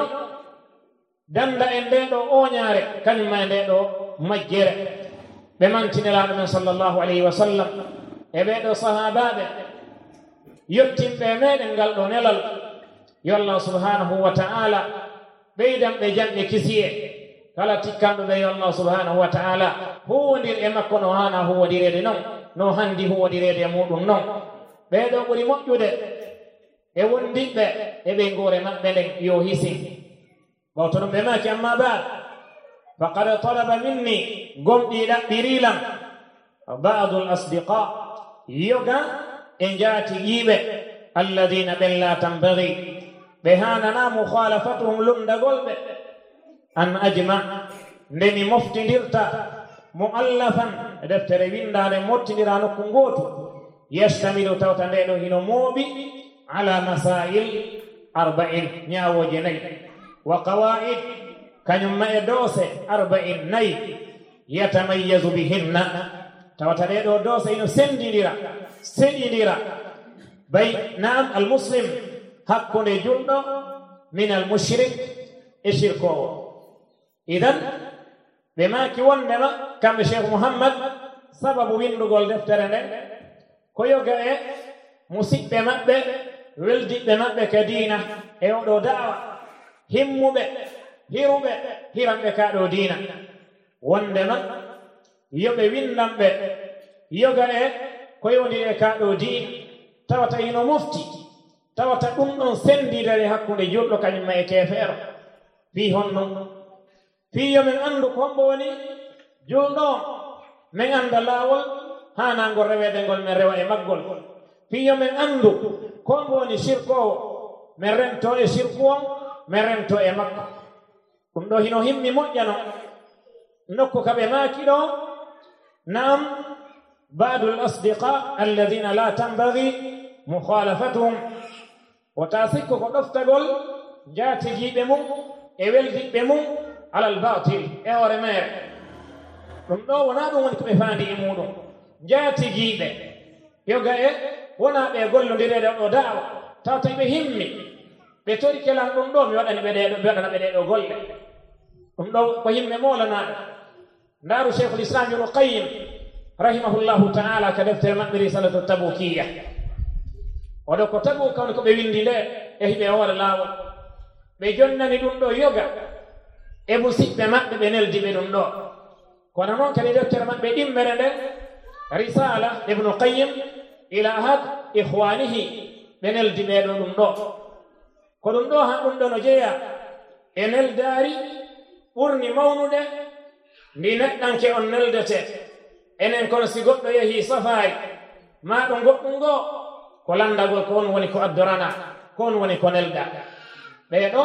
danda en ndeɗo oñaare kañumma e ndeɗo majjere ɓe mantinelaaɗo men sallllahu alayhi wa sallam e ɓeɗo sahabaɓe yettimɓe meɗen ngal ɗo nelal yo allah subhanahu wa taala ɓeydan ɓe janɓe kisiye kala tikkanɗo ɓe yo allah subhanahu wa taala huwodir e makko no hana huwodirede noon no handi huwodirede e muɗum noon ɓeɗo ɓuri moƴƴude e wondiɓɓe e ɓe ngore maɓɓe nden yo hisi bawto ɗum ɓe maki amma ba faqad talaba minni gomɗi ɗaɓɓirilam ba'du al-asdiqa yoga e jaatigiiɓe alladina ɓen la tambagi ɓe hanana mukhalafatuhum lumdagolɓe an ajma ndemi moftidirta muallafan deftere windade mottidira nokku gootu yastamilu tawta nde ɗo hino mooɓi ala masail arba'in ñawoje nayi wa qawaid kañumma e doose arba'in nayi yatamayyazu bihinna tawata ɗe ɗo doose hino sendidira seɗidira bay naam almuslim hakkunde julɗo min almushrik e shirkowo idan ɓe maaki wondema kamɓe cheikh mouhammad sababu windugol deftere nde ko yoga e musidɓe maɓɓe weldiɓɓe maɓɓe ka diina e oɗo da'wa himmuɓe hiruɓe hiranɓe kaɗo diina wondema yoɓe windanɓe yoga e ko yowndi e kaɗo diina tawata hino mofti tawata ɗum ɗon sendidere hakkunde julɗo kañumma e kefeero fi honnon fi yomin anndu ko hombo woni julɗo min annda laawol hanangol rewede ngol min rewa e maggol fi yomin anndu ko hombo woni sirkowo min rento e sirku on min rento e makko ɗum ɗo hino himmi moƴƴano nokku kaɓe maaki ɗo naam ba'du al-asdiqa alladina la tambagi mukhalafatuhum wota sikko ko ɗoftagol jaatigiiɓe mum e weldiɓɓe mum alal batil e hoore mere ɗum ɗo wona ɗum woni ko ɓe faandi e muɗum jaatigiiɓe yoga e wona ɓe gollodirede ɗo da'wa tawta ɓe himmi ɓe tori kelan ɗum ɗo mi waɗani ɓe ɗeɗo ɓe waɗana ɓe ɗeɗo golle ɗum ɗo ko yimɓe molanaɗo ndaaru cheikhul islam ibnu qayyim rahimahullahu ta'ala ka deftere maɓɓe risalatu tabukiya oɗo ko tabu kawni ko ɓe windi nde e hiɓe hoore laawol ɓe jonnani ɗum ɗo yoga e musidɓe maɓɓe ɓe neldi ɓe ɗum ɗo kono noon kadi deftere maɓɓe ɗimmere nde risala ibnu qayyim ila ahad ihwanihi ɓe neldi ɓeɗo ɗum ɗo ko ɗum ɗo han ɗum ɗo no jeeya e neldaari ɓurni mawnude ndi neɗɗanke on neldete enen kono si goɗɗo yehi safaari ma ɗo goɗɗum ngoo ko landagol ko on woni ko addorana ko on woni ko nelda ɓeɗo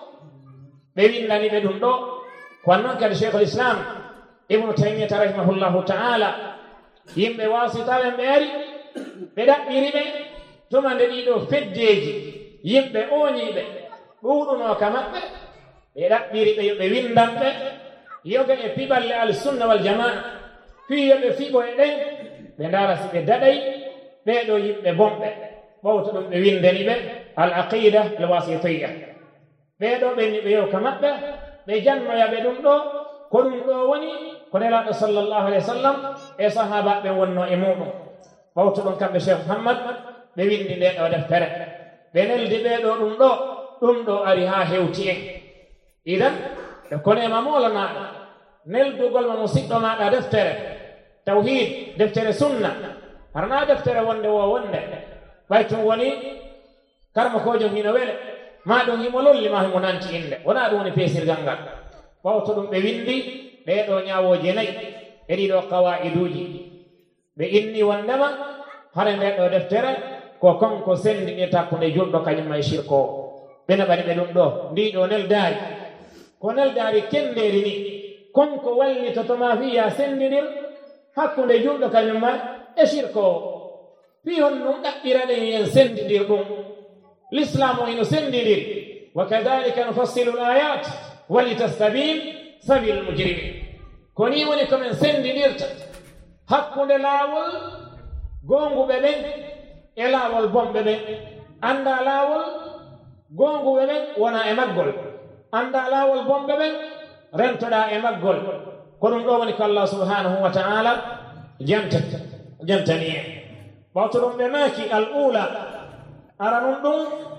ɓe windani ɓe ɗum ɗo kono noon kadi cheikhul islam ibnu taymiyata rahimahullahu ta'ala yimɓe wasitaɓen ɓe ari ɓe ɗaɓɓiri ɓe tuma nde ɗiɗo feddeji yimɓe ooñiɓe ɗuuɗuno ka maɓɓe ɓe ɗaɓɓiri ɓe yoɓe windanɓe yoga e piɓalle alsunna wal jamaa fii yoɓe fiɓo e ɗen ɓe ndaara si ɓe daɗay ɓeɗo yimɓe bomɓe ɓowto ɗum ɓe windani ɓe al aqida al wasitiya ɓeɗo ɓenni ɓe yow ka maɓɓe ɓe jannoyaɓe ɗum ɗo ko ɗum ɗo woni ko nelaɗo sallllahu alayhi wa sallam e sahaba ɓe wonno e muɗum ɓowto ɗum kamɓe cheikh mouhammad ɓe windi nde ɗo deftere ɓe neldi ɓeɗo ɗum ɗo ɗum ɗo ari ha hewti en idan e konema molanaɗo neldugol ma musidɗo maɗa deftere tawhid deftere sunna harna deftere wonde wo wonde ɓay tum woni karma kojo hino wele ma ɗum himo lolli ma himo nanti inde wona ɗum woni peesirgal ngal ɓawto ɗum ɓe windi ɗeɗo ñawoje nayi e ɗiɗo qawaiduji ɓe inni wondema hare nde ɗo deftere ko konko sendiɗi takkude julɗo kañumma e shirko ɓe naɓani ɓe ɗum ɗo ndiɗo neldaari ko neldaari kenderi ni konko wallitotoma fiya sendidir hakkude julɗo kañumma e shirko fi hon ɗum ɗaɓɓiraɗe yen sendidir ɗum l'islam o ino sendidir wa kadalika nufassilu l ayat walitastabin sabil mujrimin koni woni komin sendidirta hakkude laawol gonguɓe ɓen e laawol bomɓe ɓen anda laawol gonguɓe ɓen wona e maggol anda laawol bomɓe ɓen rentoɗa e maggol ko ɗum ɗo woni ko allah subhanahu wa ta'ala janta jantani en ɓawto ɗum ɓe maaki al ula ara ɗum ɗum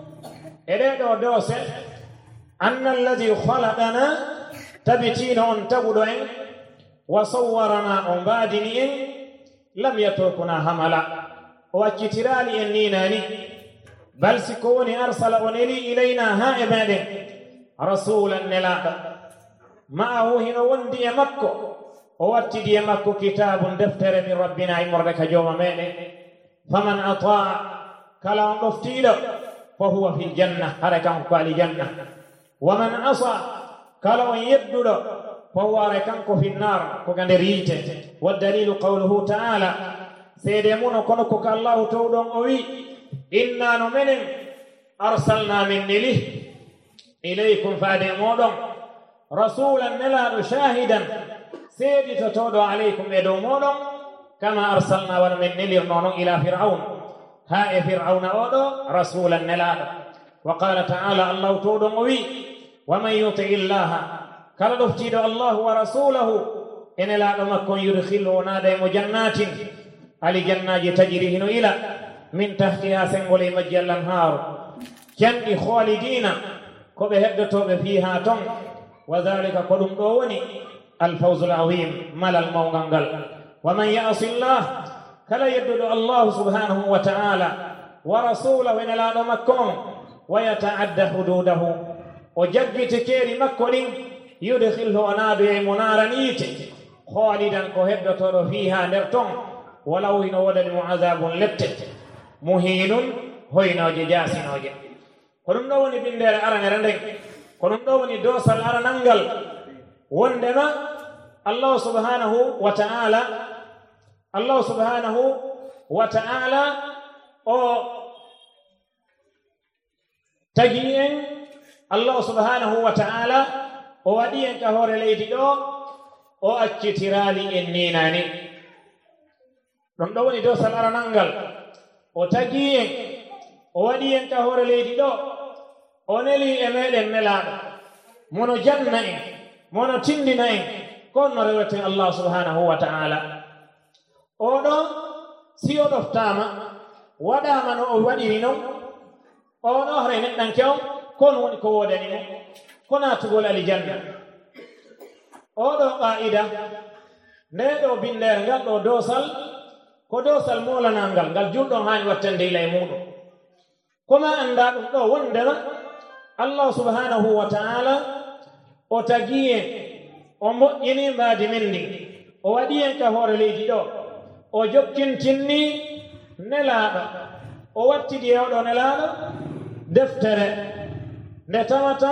e ɗeɗo doose anna alladi halaqana tabitino on taguɗo en wa sawwarana o mbaadini en lam yatrukuna hamala o accitiraali en ninani bal siko woni arsala o neli ilayna ha e meɗen rasulan nelaɗo ma'ahu hino wondi e makko o wattidi e makko kitabun deftere min rabbina immorde ka jooma meɗen faman ataa kala on ɗoftiiɗo fa huwa fil janna hara kanko ko alijanna wa man asa kala on yedduɗo fa huwa ara kanko fi nnar ko ga nder yiite wa dalilu qawluhu ta'ala seede muno kono ko ka allahu towɗon o wi inna no menen arsalna min nilih ilaykum faade moɗon rasulan nelaɗo shahidan seeditotoɗo aleykum e dow moɗon kama arsalna wano min nelirno noon ila fir'aun ha e fir'auna oɗo rasulan nelaɗo wa qala ta'ala allahu towɗon o wi waman yuti illaha kala ɗoftiɗo allahu wa rasulahu e nelaɗo makkon yudkhilhu naada e mo jannatin ali jannaji tajiri hino ila min tahtiha sengole majji al-anharu janɗi khalidina ko ɓe heddotoɓe fiha ton wa dhalika ko ɗum ɗo woni alfawzu alazim malal mawgal ngal wa man ya'si llah kala yedduɗo allahu subhanahu wa ta'ala wa rasulahu ene laaɗo makko on wa yata'adda hududahu o jaggiti keeri makko ɗin yudkhilhu o naadu e mo naaraniite khalidan ko heddotoɗo fiha nder ton walaw hino wodanimo azabun lette muhinun hoynoje jasinoje ko ɗum ɗo woni bindere aranere nden ko ɗum ɗo woni dosal aranangal wondema allahu subhanahu wa ta'ala allahu subhanahu wa ta'ala o tagi en allahu subhanahu wa ta'ala o waɗi en ka hoore leydi ɗo o accitirali en ninani ɗum ɗo woni dosal aranangal o tagi en o waɗi en ka hoore leydi ɗo o neli e meɗen nelaɗo mono janna en mono tindina en kono rewete allah subhanahu wa ta'ala oɗo si o ɗoftama waɗama no o waɗiri non oɗo hore neɗɗanke on kono woni ko wodani mo ko natugol alijanna oɗo qa'ida nde ɗo bindere ngal ɗo dosal ko dosal molanal ngal ngal julɗon hani wattande ila e muɗum koma anda ɗum ɗo wondema allah subhanahu wa ta'ala o tagi en o moƴƴini mbaadi men ndi o waɗi en ka hoore leydi ɗo o jokkintinni nelaaɗo o wattidi e oɗo nelaaɗo deftere nde tawata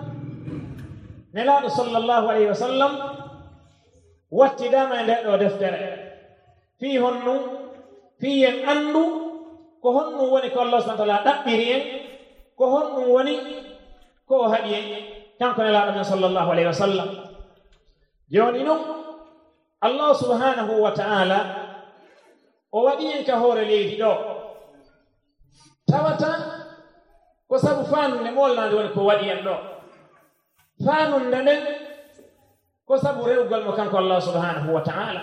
nelaaɗo sallllahu alayhi wa sallam wattidama e nde ɗo deftere fii honnu fii en anndu ko honnu woni ko allah subhanahu wa ta'ala ɗaɓɓiri en ko honnu woni ko o haɗi en kanko nelaaɗo men sallllahu alayhi wa sallam joni noon allah subhanahu wa ta'ala o waɗi en ka hoore leydi ɗo tawata ko sabu faanunde molnade woni ko waɗi en ɗo faanunde nden ko sabu rewgol mo kanko allah subhanahu wa ta'ala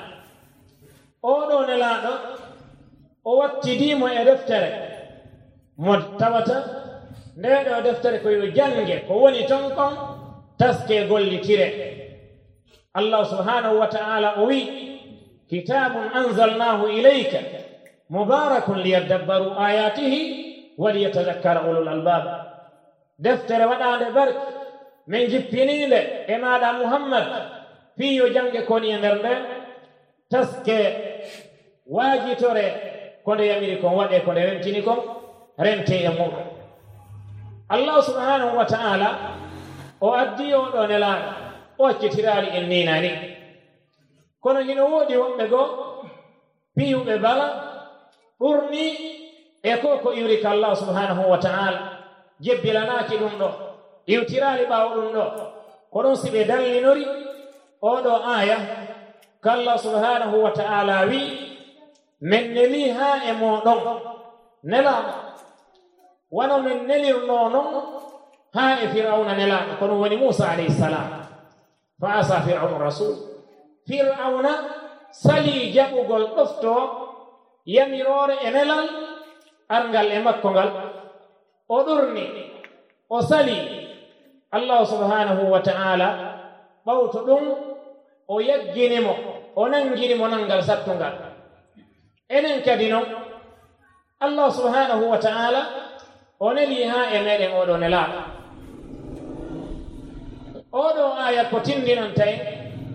oɗo nelaaɗo o wattidimo e deftere mo tawata nde ɗo deftere ko yo jange ko woni ton kon taske gollitire allah subhanahu wa ta'ala o wi kitabun anzalnahu ilayka mubarakun liyadabbaru ayatihi wa liyatadhakkara ulul albab deftere waɗande barke min jippininde e maɗa muhammad fiyo jange koni e nder nde taske waajitore ko nde yamiri kon waɗe ko nde rentini kon rente e muɗum allah subhanahu wa ta'ala o addi oɗo nelaaɗo o accitiraali en ninani kono hino woodi wonɓe goo piyuɓe bala ɓurni e ko ko iwrika allah subhanahu wa ta'ala jebbilanaaki ɗum ɗo iwtiraali ɓaawo ɗum ɗo ko ɗum si ɓe dallinori oɗo aya kallah subhanahu wa ta'ala wi min neli haa e moɗon nelaaɗo wano min nelirno non haa e fir'auna nelaaɗo kono woni musa alayhi salam fa asa fir'aunu rasul fir'auna sali jaɓugol ɗofto yamirore e nelal arngal e makko ngal o ɗurni o sali allah subhanahu wa ta'ala ɓawto ɗum o yagginimo o nanginimo nangal sattungal enen kadi noon allah subhanahu wa ta'ala o neli haa e meɗen oɗo nelaaɗo oɗo aya ko tindinon tawi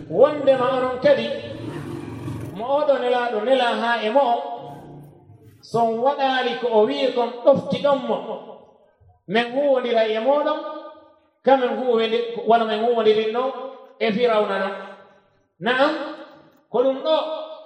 wondema onon kadi mo oɗo nelaɗo nela ha e mo o son waɗali ko o wi kon ɗofti ɗonmo min huwodira e moɗon kamin huwodi wala min huwodirinno e firawna non naam ko ɗum ɗo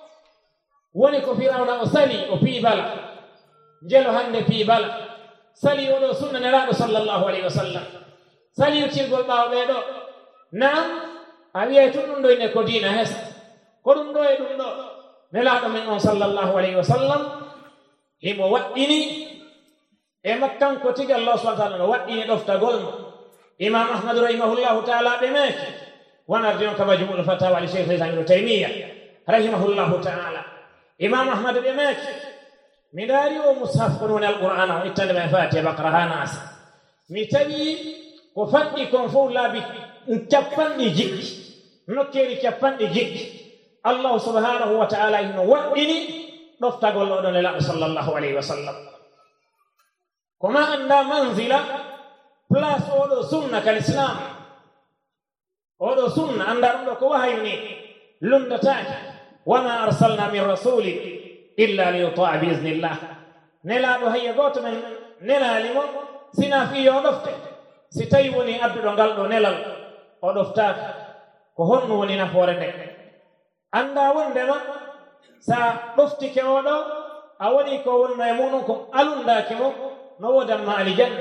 woni ko firawna o sali o piibala jelo hande piibala sali oɗo sunna nelaɗo sallllahu alayhi wa sallam sali uccirgol ɓaawo ɓeeɗo naam a wiyay tun ɗum ɗo ine ko diina hesa ko ɗum ɗo e ɗum ɗo nelaɗo men on sallllahu alayhi wa sallam himo waɗɗini e makkanko tigi allah subahana taala no waɗɗini ɗoftagol mo imam ahmadu rahimahullahu taala ɓe meeke wonarde on ka majmuul fatawa ali cheikh lislam ibnu taymiya rahimahullahu taala imam ahmadu ɓe meeke mi daari o mushaf kon woni alqur'ana o ittande men fatiha bakara ha naasa mi tawi ko faɗɗi kon fof laabi capanɗi jiɗɗi nokkeeri capanɗi jiɗɗi allahu subhanahu wa taala hino waɗɗini ɗoftagol oɗon e laɗo sallllahu alayhi wa sallam koma annda manzila place oɗo sunna kal islam oɗo sunna annda ɗum ɗo ko wahayu ni lundataki wama arsalna min rasuli illa liyutaa biiznillah nelaɗo hayya goto men nelalimo sina fiyo o ɗofte si tawi woni adduɗo ngal ɗo nelal o ɗoftaka ko honno woni nafoore nde annda wondema sa ɗoftike oɗo a woni ko wonno e muɗum ko alundake mo no wodanma alijanna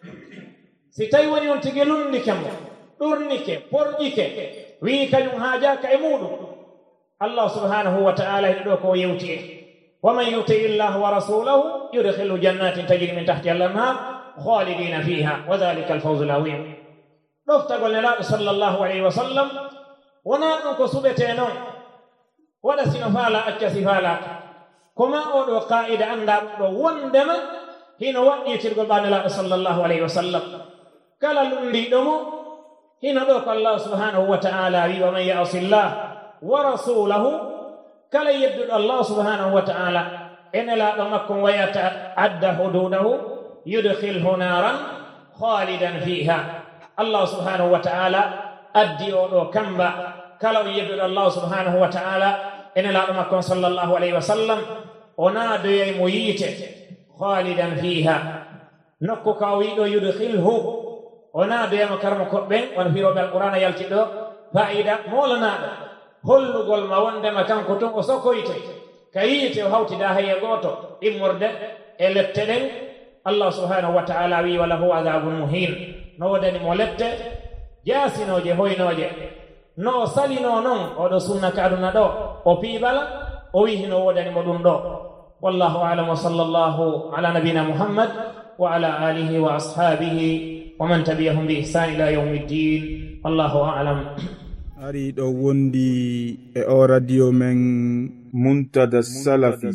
si tawi woni on tigi lundike mo ɗurnike porƴike wi kañum haajaka e muɗum allah subhanahu wa taala hiɗo ɗo ko yewti e waman yuti illah wa rasulahu yudkhilu jannatin tajri min tahti al anhar khalidina fiha wa dhalika alfawzu alazim ɗoftagol nelaɗo sallllahu alayhi wa sallam wona ɗum ko suɓete noon waɗa sino faala acca si faalaka koma oɗo qa'ida annda ɗum ɗo wondema hino waɗɗitirgol ɓa nelaɗo sallllahu alayhi wa sallam kala lundiɗo mo hino ɗo ko allah subhanahu wa ta'ala wi wa man ya'si llah wa rasulahu kala yedduɗo allah subhanahu wa ta'ala e nelaɗo makko wayata adda hududahu yudkhilhu naran khalidan fiha allah subhanahu wa ta'ala addi oɗo kamba kala o yedduɗo allah subhanahu wa ta'ala e nelaɗo makko sallllahu alayhi wa sallam o naadoyay mo yiite khalidan fiha nokku ka o wiɗo yudkhilhu o naadoyamo karmo koɓɓen wona firoɓe alqur'ana yaltiɗo fa'ida molanaɗo hollugol ma wondema kanko tun o sokoyte ka yiite o hawtida haye goto immorde e lette ɗen allah subhanahu wa ta'ala wi walahu adabun muhin no wodani mo lette jasinoje hoynoje no salino noon oɗo sunna ka aduna ɗo o piibala o wi hino wodani mo ɗum ɗo wallahu a'lam wa sallallahu ala nabina muhammad wa ala alihi wa ashabihi wa man tabi'ahum bi ihsan ila yawmiddin wallahu a'lam. ari ɗo wondi e o radio men muntada salafi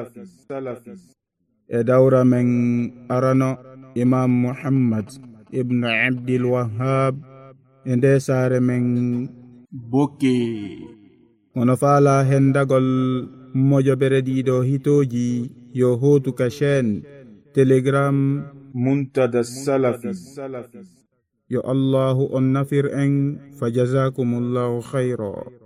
e dawra men arano imam muhammad ibnu abdil wahhab e nde saare men bokke wono faala hendagol mojobere ɗiɗo hitoji yo hotu ka chaine telegram muntada salafi yo allahu on nafir en fa jazakumullahu khayra.